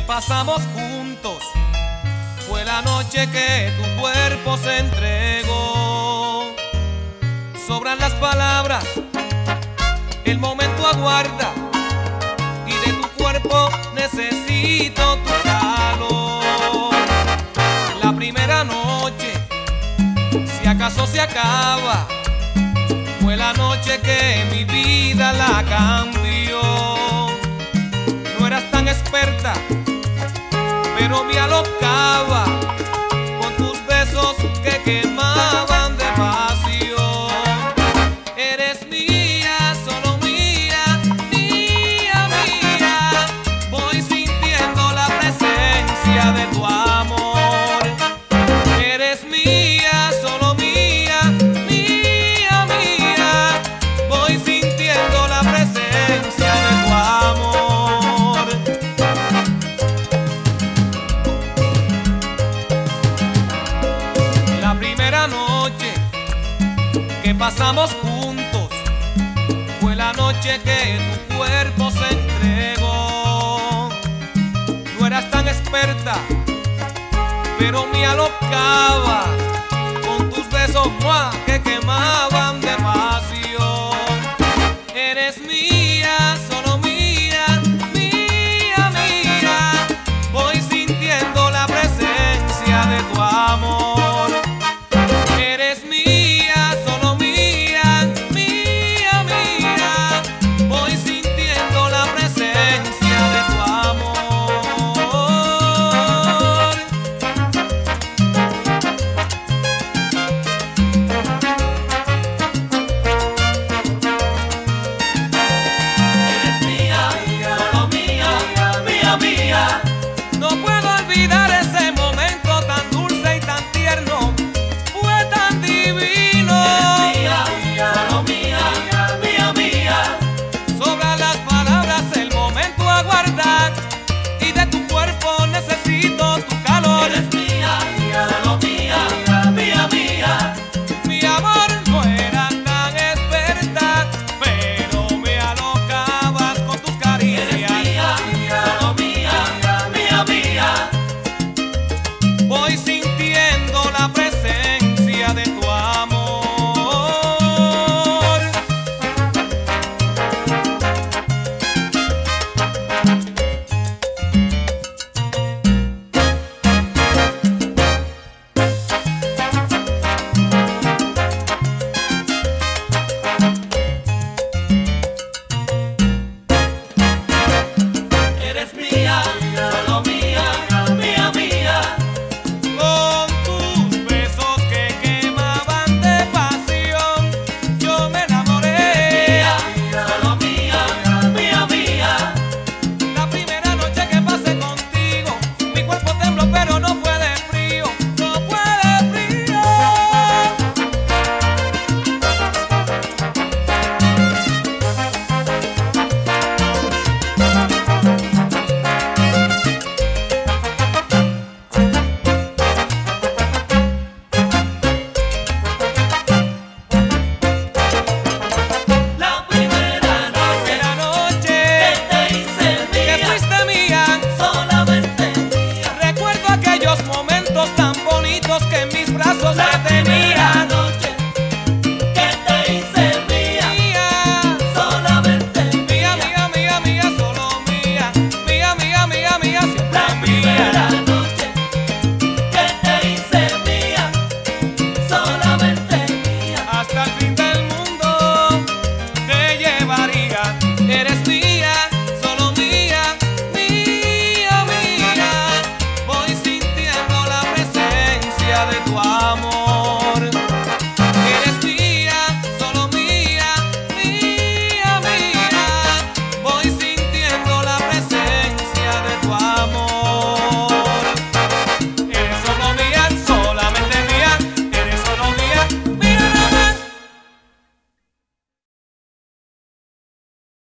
pasamos juntos fue la noche que tu cuerpo se entregó. Sobran las palabras, el momento aguarda, y de tu cuerpo necesito tu calor. La primera noche, si acaso se acaba, fue la noche que mi vida la cambió. No eras tan experta, pero me alocaba con tus besos que quemaban de pasión. Eres mía, solo mía, mía, mía. Voy sintiendo la presencia de tu amor. Eres mía, solo mía, mía, mía. Voy sintiendo la presencia de tu amor. Noche que pasamos juntos fue la noche que tu cuerpo se entregó. No eras tan experta, pero me alocaba con tus besos que quemaban de pasión.